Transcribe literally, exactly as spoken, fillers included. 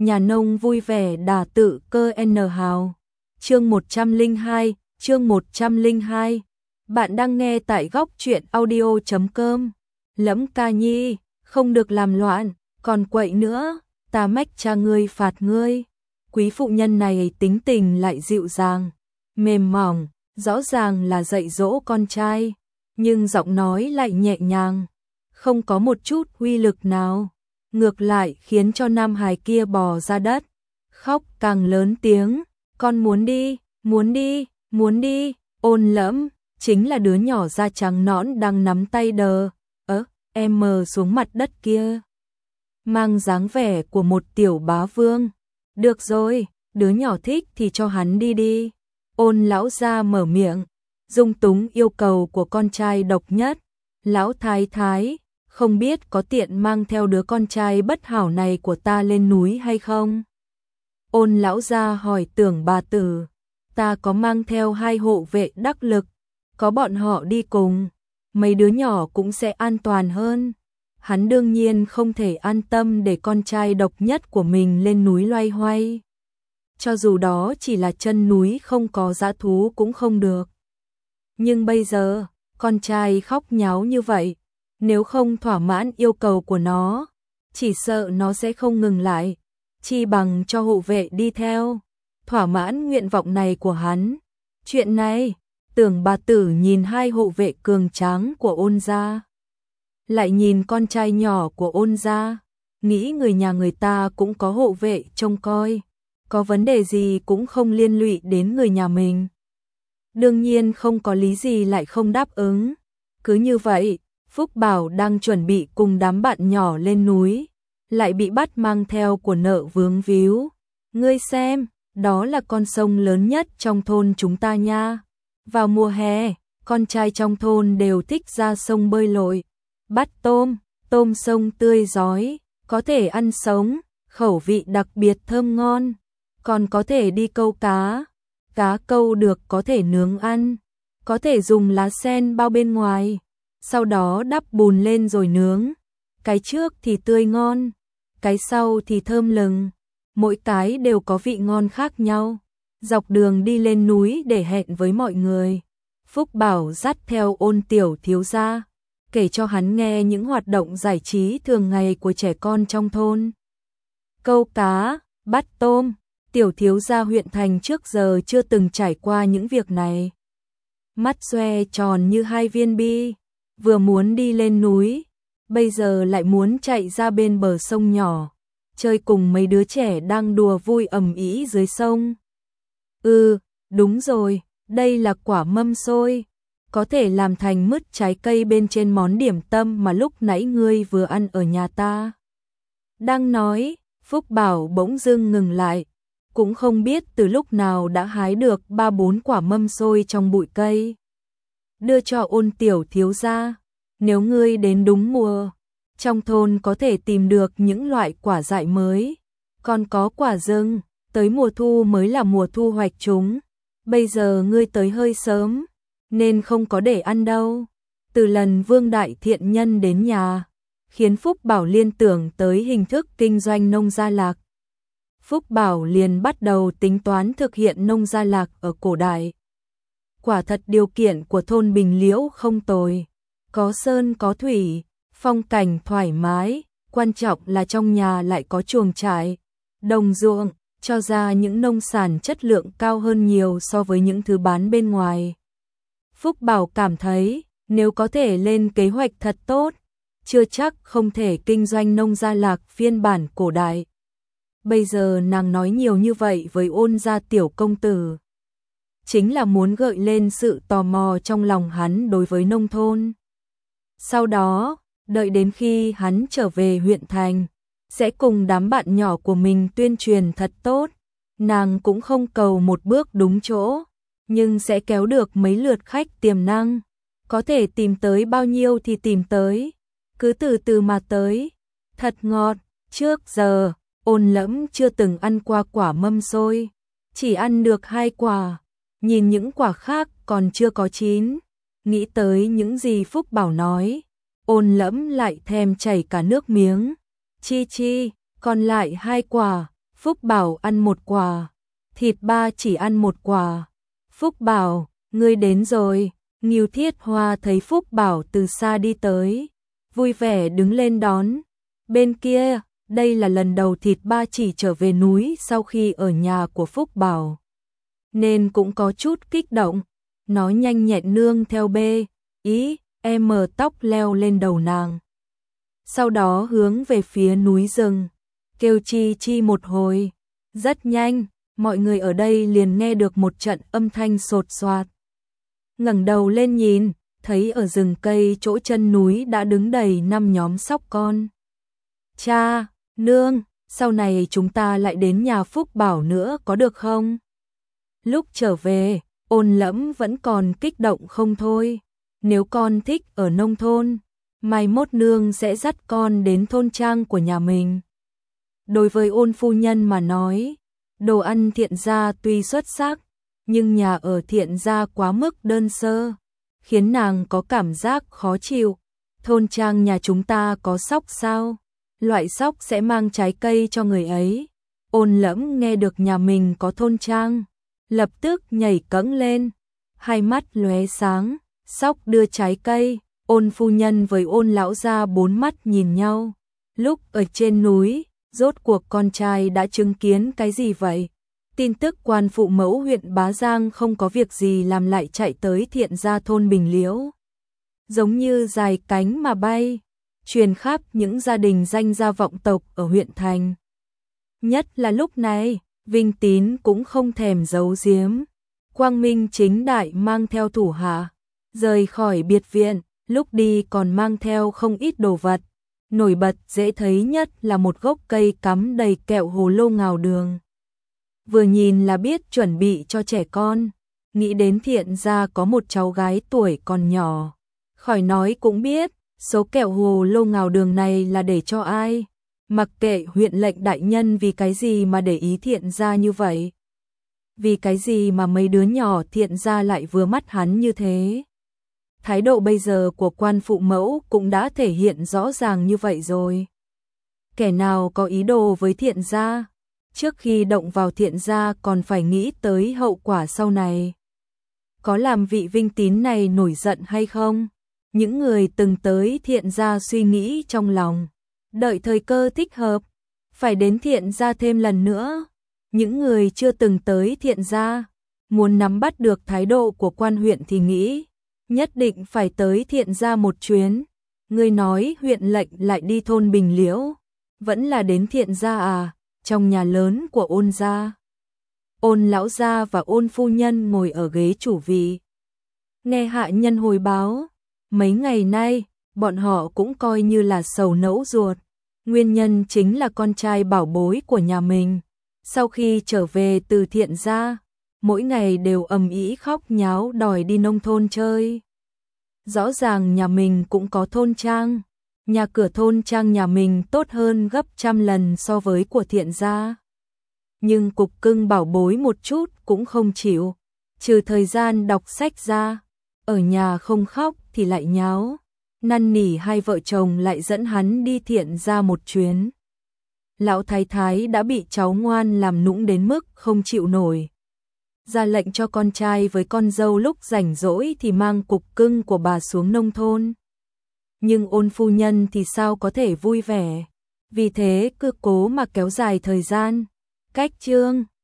nhà nông vui vẻ đà tự cơ N hào. Chương một trăm lẻ hai, chương một trăm lẻ hai. Bạn đang nghe tại góc truyện audio chấm com. Lẫm ca nhi, không được làm loạn, còn quậy nữa, ta mách cha ngươi phạt ngươi. Quý phụ nhân này tính tình lại dịu dàng, mềm mỏng, rõ ràng là dạy dỗ con trai, nhưng giọng nói lại nhẹ nhàng, không có một chút uy lực nào. Ngược lại khiến cho nam hài kia bò ra đất, khóc càng lớn tiếng, con muốn đi, muốn đi, muốn đi. Ôn Lẫm chính là đứa nhỏ da trắng nõn đang nắm tay đờ, ớ, em mờ xuống mặt đất kia. Mang dáng vẻ của một tiểu bá vương. Được rồi, đứa nhỏ thích thì cho hắn đi đi. Ôn lão gia mở miệng, dung túng yêu cầu của con trai độc nhất. Lão thái thái, không biết có tiện mang theo đứa con trai bất hảo này của ta lên núi hay không? Ôn lão gia hỏi Tưởng bà tử, ta có mang theo hai hộ vệ đắc lực, có bọn họ đi cùng, mấy đứa nhỏ cũng sẽ an toàn hơn. Hắn đương nhiên không thể an tâm để con trai độc nhất của mình lên núi loay hoay. Cho dù đó chỉ là chân núi không có dã thú cũng không được. Nhưng bây giờ, con trai khóc nháo như vậy, nếu không thỏa mãn yêu cầu của nó, chỉ sợ nó sẽ không ngừng lại, chi bằng cho hộ vệ đi theo, thỏa mãn nguyện vọng này của hắn. Chuyện này, Tưởng bà tử nhìn hai hộ vệ cường tráng của Ôn gia, lại nhìn con trai nhỏ của Ôn gia, nghĩ người nhà người ta cũng có hộ vệ trông coi, có vấn đề gì cũng không liên lụy đến người nhà mình. Đương nhiên không có lý gì lại không đáp ứng. Cứ như vậy, Phúc Bảo đang chuẩn bị cùng đám bạn nhỏ lên núi, lại bị bắt mang theo của nợ vướng víu. Ngươi xem, đó là con sông lớn nhất trong thôn chúng ta nha. Vào mùa hè, con trai trong thôn đều thích ra sông bơi lội, bắt tôm, tôm sông tươi rói, có thể ăn sống, khẩu vị đặc biệt thơm ngon, còn có thể đi câu cá. Cá câu được có thể nướng ăn, có thể dùng lá sen bao bên ngoài, sau đó đắp bùn lên rồi nướng. Cái trước thì tươi ngon, cái sau thì thơm lừng, mỗi cái đều có vị ngon khác nhau. Dọc đường đi lên núi để hẹn với mọi người, Phúc Bảo dắt theo Ôn tiểu thiếu gia, kể cho hắn nghe những hoạt động giải trí thường ngày của trẻ con trong thôn. Câu cá, bắt tôm, tiểu thiếu gia huyện thành trước giờ chưa từng trải qua những việc này. Mắt xoe tròn như hai viên bi, vừa muốn đi lên núi, bây giờ lại muốn chạy ra bên bờ sông nhỏ, chơi cùng mấy đứa trẻ đang đùa vui ầm ĩ dưới sông. Ừ, đúng rồi, đây là quả mâm xôi, có thể làm thành mứt trái cây bên trên món điểm tâm mà lúc nãy ngươi vừa ăn ở nhà ta. Đang nói, Phúc Bảo bỗng dưng ngừng lại, cũng không biết từ lúc nào đã hái được ba bốn quả mâm xôi trong bụi cây. Đưa cho Ôn tiểu thiếu gia, nếu ngươi đến đúng mùa, trong thôn có thể tìm được những loại quả dại mới, còn có quả rừng, tới mùa thu mới là mùa thu hoạch chúng. Bây giờ ngươi tới hơi sớm, nên không có để ăn đâu. Từ lần Vương đại thiện nhân đến nhà, khiến Phúc Bảo liên tưởng tới hình thức kinh doanh nông gia lạc. Phúc Bảo liền bắt đầu tính toán thực hiện nông gia lạc ở cổ đại. Quả thật điều kiện của thôn Bình Liễu không tồi, có sơn có thủy, phong cảnh thoải mái, quan trọng là trong nhà lại có chuồng trại, đồng ruộng, cho ra những nông sản chất lượng cao hơn nhiều so với những thứ bán bên ngoài. Phúc Bảo cảm thấy, nếu có thể lên kế hoạch thật tốt, chưa chắc không thể kinh doanh nông gia lạc phiên bản cổ đại. Bây giờ nàng nói nhiều như vậy với Ôn gia tiểu công tử, chính là muốn gợi lên sự tò mò trong lòng hắn đối với nông thôn. Sau đó, đợi đến khi hắn trở về huyện thành, sẽ cùng đám bạn nhỏ của mình tuyên truyền thật tốt. Nàng cũng không cầu một bước đúng chỗ, nhưng sẽ kéo được mấy lượt khách tiềm năng, có thể tìm tới bao nhiêu thì tìm tới, cứ từ từ mà tới. Thật ngọt, trước giờ Ôn Lẫm chưa từng ăn qua quả mâm xôi, chỉ ăn được hai quả, nhìn những quả khác còn chưa có chín, nghĩ tới những gì Phúc Bảo nói, Ôn Lẫm lại thèm chảy cả nước miếng. Chi chi, còn lại hai quả, Phúc Bảo ăn một quả, thịt ba chỉ ăn một quả. Phúc Bảo, ngươi đến rồi. Ngưu Thiết Hoa thấy Phúc Bảo từ xa đi tới, vui vẻ đứng lên đón. Bên kia, đây là lần đầu thịt ba chỉ trở về núi sau khi ở nhà của Phúc Bảo, nên cũng có chút kích động. Nó nhanh nhẹn nương theo bê, ý, em mờ tóc leo lên đầu nàng. Sau đó hướng về phía núi rừng, kêu chi chi một hồi. Rất nhanh, mọi người ở đây liền nghe được một trận âm thanh sột soạt. Ngẩng đầu lên nhìn, thấy ở rừng cây chỗ chân núi đã đứng đầy năm nhóm sóc con. Cha, nương, sau này chúng ta lại đến nhà Phúc Bảo nữa có được không? Lúc trở về, Ôn Lẫm vẫn còn kích động không thôi. Nếu con thích ở nông thôn, mai mốt nương sẽ dắt con đến thôn trang của nhà mình. Đối với Ôn phu nhân mà nói, đồ ăn Thiện gia tuy xuất sắc, nhưng nhà ở Thiện gia quá mức đơn sơ, khiến nàng có cảm giác khó chịu. Thôn trang nhà chúng ta có sóc sao? Loại sóc sẽ mang trái cây cho người ấy. Ôn Lẫm nghe được nhà mình có thôn trang, lập tức nhảy cẫng lên, hai mắt lóe sáng. Sóc đưa trái cây. Ôn phu nhân với Ôn lão gia bốn mắt nhìn nhau. Lúc ở trên núi, rốt cuộc con trai đã chứng kiến cái gì vậy? Tin tức quan phụ mẫu huyện Bá Giang không có việc gì làm lại chạy tới Thiện gia thôn Bình Liễu, giống như dài cánh mà bay, truyền khắp những gia đình danh gia vọng tộc ở huyện thành. Nhất là lúc này, Vinh Tín cũng không thèm giấu giếm, quang minh chính đại mang theo thủ hạ, rời khỏi biệt viện, lúc đi còn mang theo không ít đồ vật. Nổi bật dễ thấy nhất là một gốc cây cắm đầy kẹo hồ lô ngào đường. Vừa nhìn là biết chuẩn bị cho trẻ con. Nghĩ đến Thiện gia có một cháu gái tuổi còn nhỏ, khỏi nói cũng biết số kẹo hồ lô ngào đường này là để cho ai. Mặc kệ huyện lệnh đại nhân vì cái gì mà để ý Thiện gia như vậy, vì cái gì mà mấy đứa nhỏ Thiện gia lại vừa mắt hắn như thế. Thái độ bây giờ của quan phụ mẫu cũng đã thể hiện rõ ràng như vậy rồi. Kẻ nào có ý đồ với Thiện gia, trước khi động vào Thiện gia còn phải nghĩ tới hậu quả sau này. Có làm vị Vinh Tín này nổi giận hay không? Những người từng tới Thiện gia suy nghĩ trong lòng, đợi thời cơ thích hợp, phải đến Thiện gia thêm lần nữa. Những người chưa từng tới Thiện gia, muốn nắm bắt được thái độ của quan huyện thì nghĩ, nhất định phải tới Thiện gia một chuyến. Người nói huyện lệnh lại đi thôn Bình Liễu, vẫn là đến Thiện gia à? Trong nhà lớn của Ôn gia, Ôn lão gia và Ôn phu nhân ngồi ở ghế chủ vị, nghe hạ nhân hồi báo. Mấy ngày nay, bọn họ cũng coi như là sầu nẫu ruột. Nguyên nhân chính là con trai bảo bối của nhà mình, sau khi trở về từ Thiện gia, mỗi ngày đều ầm ĩ khóc nháo đòi đi nông thôn chơi. Rõ ràng nhà mình cũng có thôn trang, nhà cửa thôn trang nhà mình tốt hơn gấp trăm lần so với của Thiện gia. Nhưng cục cưng bảo bối một chút cũng không chịu, trừ thời gian đọc sách ra, ở nhà không khóc thì lại nháo. Năn nỉ hai vợ chồng lại dẫn hắn đi Thiện gia một chuyến. Lão thái thái đã bị cháu ngoan làm nũng đến mức không chịu nổi, ra lệnh cho con trai với con dâu lúc rảnh rỗi thì mang cục cưng của bà xuống nông thôn. Nhưng Ôn phu nhân thì sao có thể vui vẻ, vì thế cứ cố mà kéo dài thời gian. Cách chương